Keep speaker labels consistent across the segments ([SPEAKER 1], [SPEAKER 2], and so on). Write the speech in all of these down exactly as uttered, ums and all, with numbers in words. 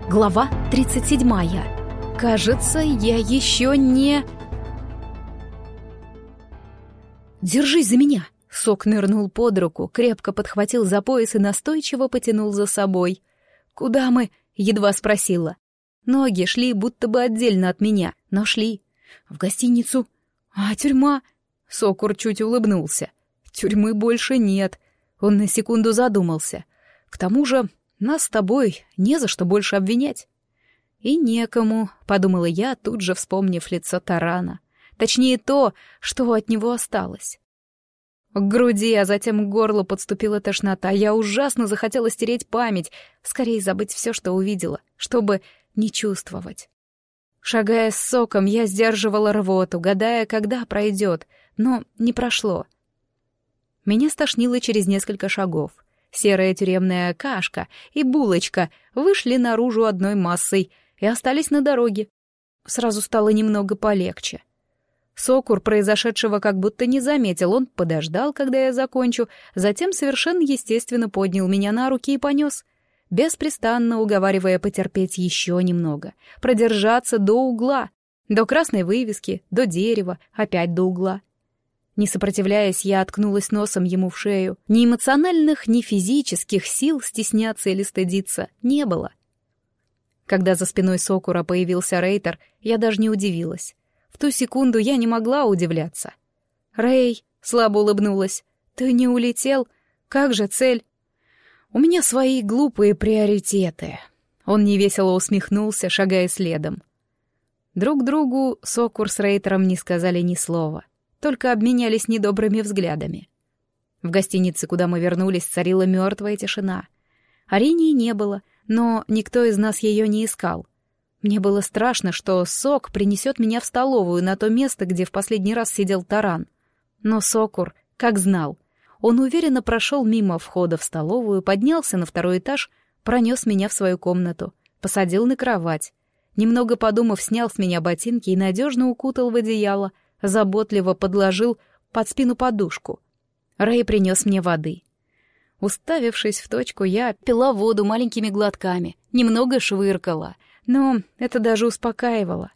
[SPEAKER 1] Глава тридцать седьмая. Кажется, я еще не... «Держись за меня!» Сок нырнул под руку, крепко подхватил за пояс и настойчиво потянул за собой. «Куда мы?» — едва спросила. Ноги шли будто бы отдельно от меня, но шли. «В гостиницу». «А тюрьма?» Сокур чуть улыбнулся. «Тюрьмы больше нет». Он на секунду задумался. «К тому же нас с тобой не за что больше обвинять». «И некому», — подумала я, тут же вспомнив лицо Тарана. Точнее, то, что от него осталось. К груди, а затем к горлу подступила тошнота. Я ужасно захотела стереть память, скорее забыть все, что увидела, чтобы не чувствовать. Шагая с Соком, я сдерживала рвоту, гадая, когда пройдет, но не прошло. Меня стошнило через несколько шагов. Серая тюремная кашка и булочка вышли наружу одной массой и остались на дороге. Сразу стало немного полегче. Сокур произошедшего как будто не заметил, он подождал, когда я закончу, затем совершенно естественно поднял меня на руки и понес, беспрестанно уговаривая потерпеть еще немного, продержаться до угла, до красной вывески, до дерева, опять до угла. Не сопротивляясь, я откнулась носом ему в шею. Ни эмоциональных, ни физических сил стесняться или стыдиться не было. Когда за спиной Сокура появился Рейтер, я даже не удивилась. В ту секунду я не могла удивляться. «Рэй», — слабо улыбнулась, — «ты не улетел? Как же цель?» «У меня свои глупые приоритеты». Он невесело усмехнулся, шагая следом. Друг другу Сокур с Рейтером не сказали ни слова, только обменялись недобрыми взглядами. В гостинице, куда мы вернулись, царила мертвая тишина. Аринии не было, но никто из нас ее не искал. Мне было страшно, что Сок принесет меня в столовую на то место, где в последний раз сидел Таран. Но Сокур, как знал, он уверенно прошел мимо входа в столовую, поднялся на второй этаж, пронес меня в свою комнату, посадил на кровать. Немного подумав, снял с меня ботинки и надежно укутал в одеяло, заботливо подложил под спину подушку. Рэй принес мне воды. Уставившись в точку, я пила воду маленькими глотками, немного швыркала, но это даже успокаивало.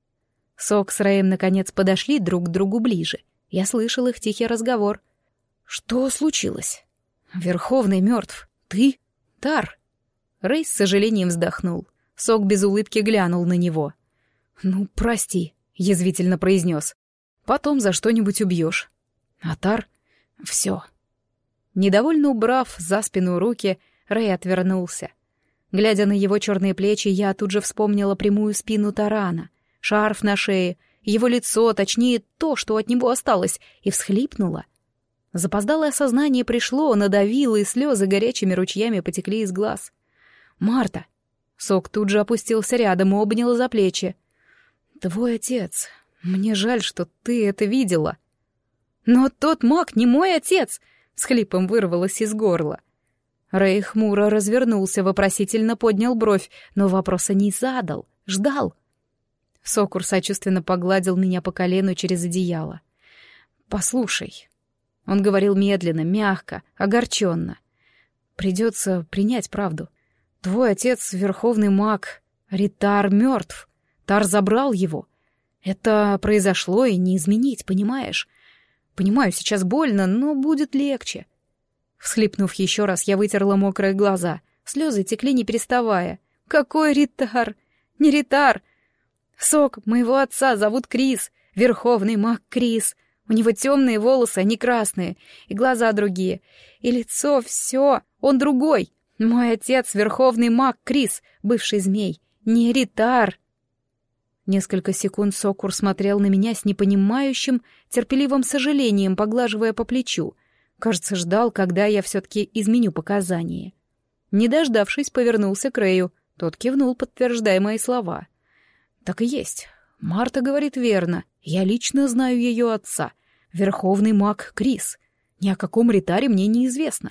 [SPEAKER 1] Сок с Рэем наконец подошли друг к другу ближе. Я слышал их тихий разговор. «Что случилось?» «Верховный мертв. Ты? Тар?» Рэй с сожалением вздохнул. Сок без улыбки глянул на него. «Ну, прости», — язвительно произнес. «Потом за что-нибудь убьешь. А Тар? Все». Недовольно убрав за спину руки, Рэй отвернулся. Глядя на его черные плечи, я тут же вспомнила прямую спину Тарана, шарф на шее, его лицо, точнее, то, что от него осталось, и всхлипнула. Запоздалое сознание пришло, надавило, и слезы горячими ручьями потекли из глаз. «Марта!» Сок тут же опустился рядом и обнял за плечи. «Твой отец. Мне жаль, что ты это видела». «Но тот маг не мой отец!» — с хлипом вырвалось из горла. Рэй хмуро развернулся, вопросительно поднял бровь, но вопроса не задал, ждал. Сокур сочувственно погладил меня по колену через одеяло. «Послушай». Он говорил медленно, мягко, огорченно. «Придется принять правду. Твой отец — верховный маг. Ритар мертв. Тар забрал его. Это произошло и не изменить, понимаешь? Понимаю, сейчас больно, но будет легче». Всхлипнув еще раз, я вытерла мокрые глаза. Слезы текли не переставая. «Какой Ритар? Не Ритар! Сок, моего отца зовут Крис, верховный маг Крис. У него темные волосы, а не красные, и глаза другие, и лицо, все, он другой. Мой отец — верховный маг Крис, бывший змей, не Ритар». Несколько секунд Сокур смотрел на меня с непонимающим, терпеливым сожалением, поглаживая по плечу. Кажется, ждал, когда я все-таки изменю показания. Не дождавшись, повернулся к Рэю. Тот кивнул, подтверждая мои слова. «Так и есть. Марта говорит верно. Я лично знаю ее отца. Верховный маг Крис. Ни о каком Ритаре мне неизвестно».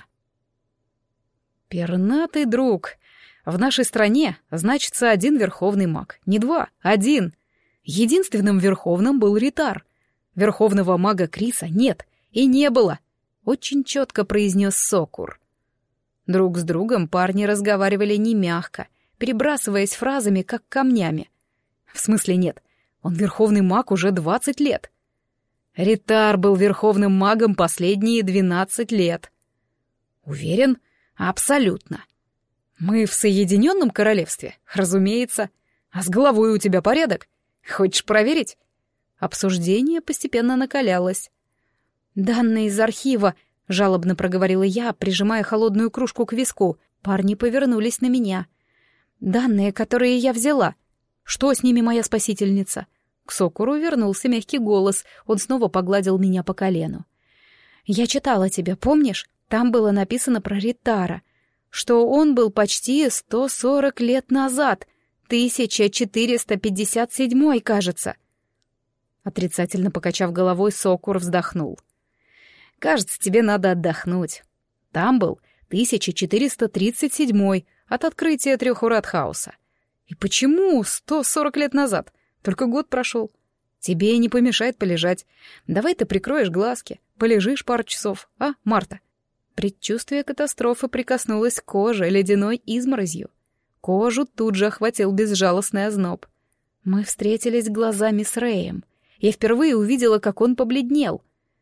[SPEAKER 1] «Пернатый друг. В нашей стране значится один верховный маг. Не два, один. Единственным верховным был Ритар. Верховного мага Криса нет и не было», — очень четко произнес Сокур. Друг с другом парни разговаривали не мягко, перебрасываясь фразами, как камнями. В смысле нет, он верховный маг уже двадцать лет. Ритар был верховным магом последние двенадцать лет. Уверен? Абсолютно. Мы в Соединенном Королевстве, разумеется. А с головой у тебя порядок? Хочешь проверить? Обсуждение постепенно накалялось. «Данные из архива», — жалобно проговорила я, прижимая холодную кружку к виску. Парни повернулись на меня. «Данные, которые я взяла. Что с ними, моя спасительница?» К Сокуру вернулся мягкий голос. Он снова погладил меня по колену. «Я читала тебя, помнишь? Там было написано про Ритара, что он был почти сто сорок лет назад, тысяча четыреста пятьдесят седьмой, кажется». Отрицательно покачав головой, Сокур вздохнул. «Кажется, тебе надо отдохнуть. Там был тысяча четыреста тридцать седьмой от открытия Трёхурат Хаоса. И почему сто сорок лет назад? Только год прошел. Тебе не помешает полежать. Давай ты прикроешь глазки, полежишь пару часов, а, Марта?» Предчувствие катастрофы прикоснулось к коже ледяной изморозью. Кожу тут же охватил безжалостный озноб. Мы встретились глазами с Рэем. Я впервые увидела, как он побледнел.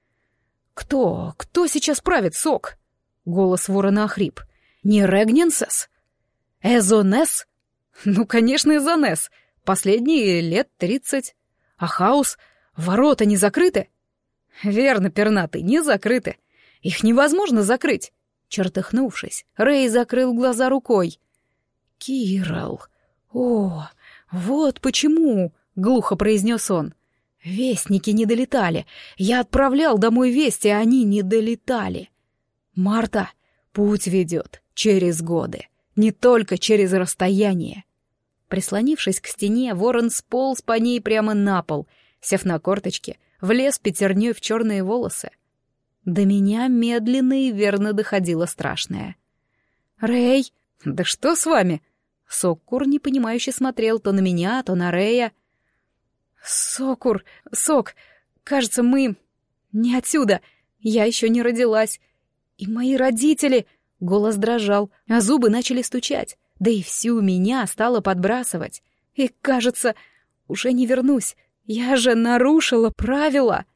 [SPEAKER 1] «Кто? Кто сейчас правит, Сок?» Голос ворона охрип. «Не Регнинсес? Эзонес? Ну, конечно, Эзонес. Последние лет тридцать. А Хаус? Ворота не закрыты?» «Верно, пернатый, не закрыты. Их невозможно закрыть». Чертыхнувшись, Рэй закрыл глаза рукой. «Киралл! О, вот почему!» — глухо произнес он. «Вестники не долетали. Я отправлял домой вести, а они не долетали. Марта, путь ведет через годы, не только через расстояние». Прислонившись к стене, ворон сполз по ней прямо на пол, сев на корточки, влез пятерней в черные волосы. До меня медленно и верно доходило страшное. «Рэй, да что с вами?» Соккур непонимающе смотрел то на меня, то на Рэя. «Сокур, Сок, кажется, мы не отсюда. Я еще не родилась. И мои родители...» Голос дрожал, а зубы начали стучать. Да и всю меня стало подбрасывать. И, кажется, уже не вернусь. Я же нарушила правила.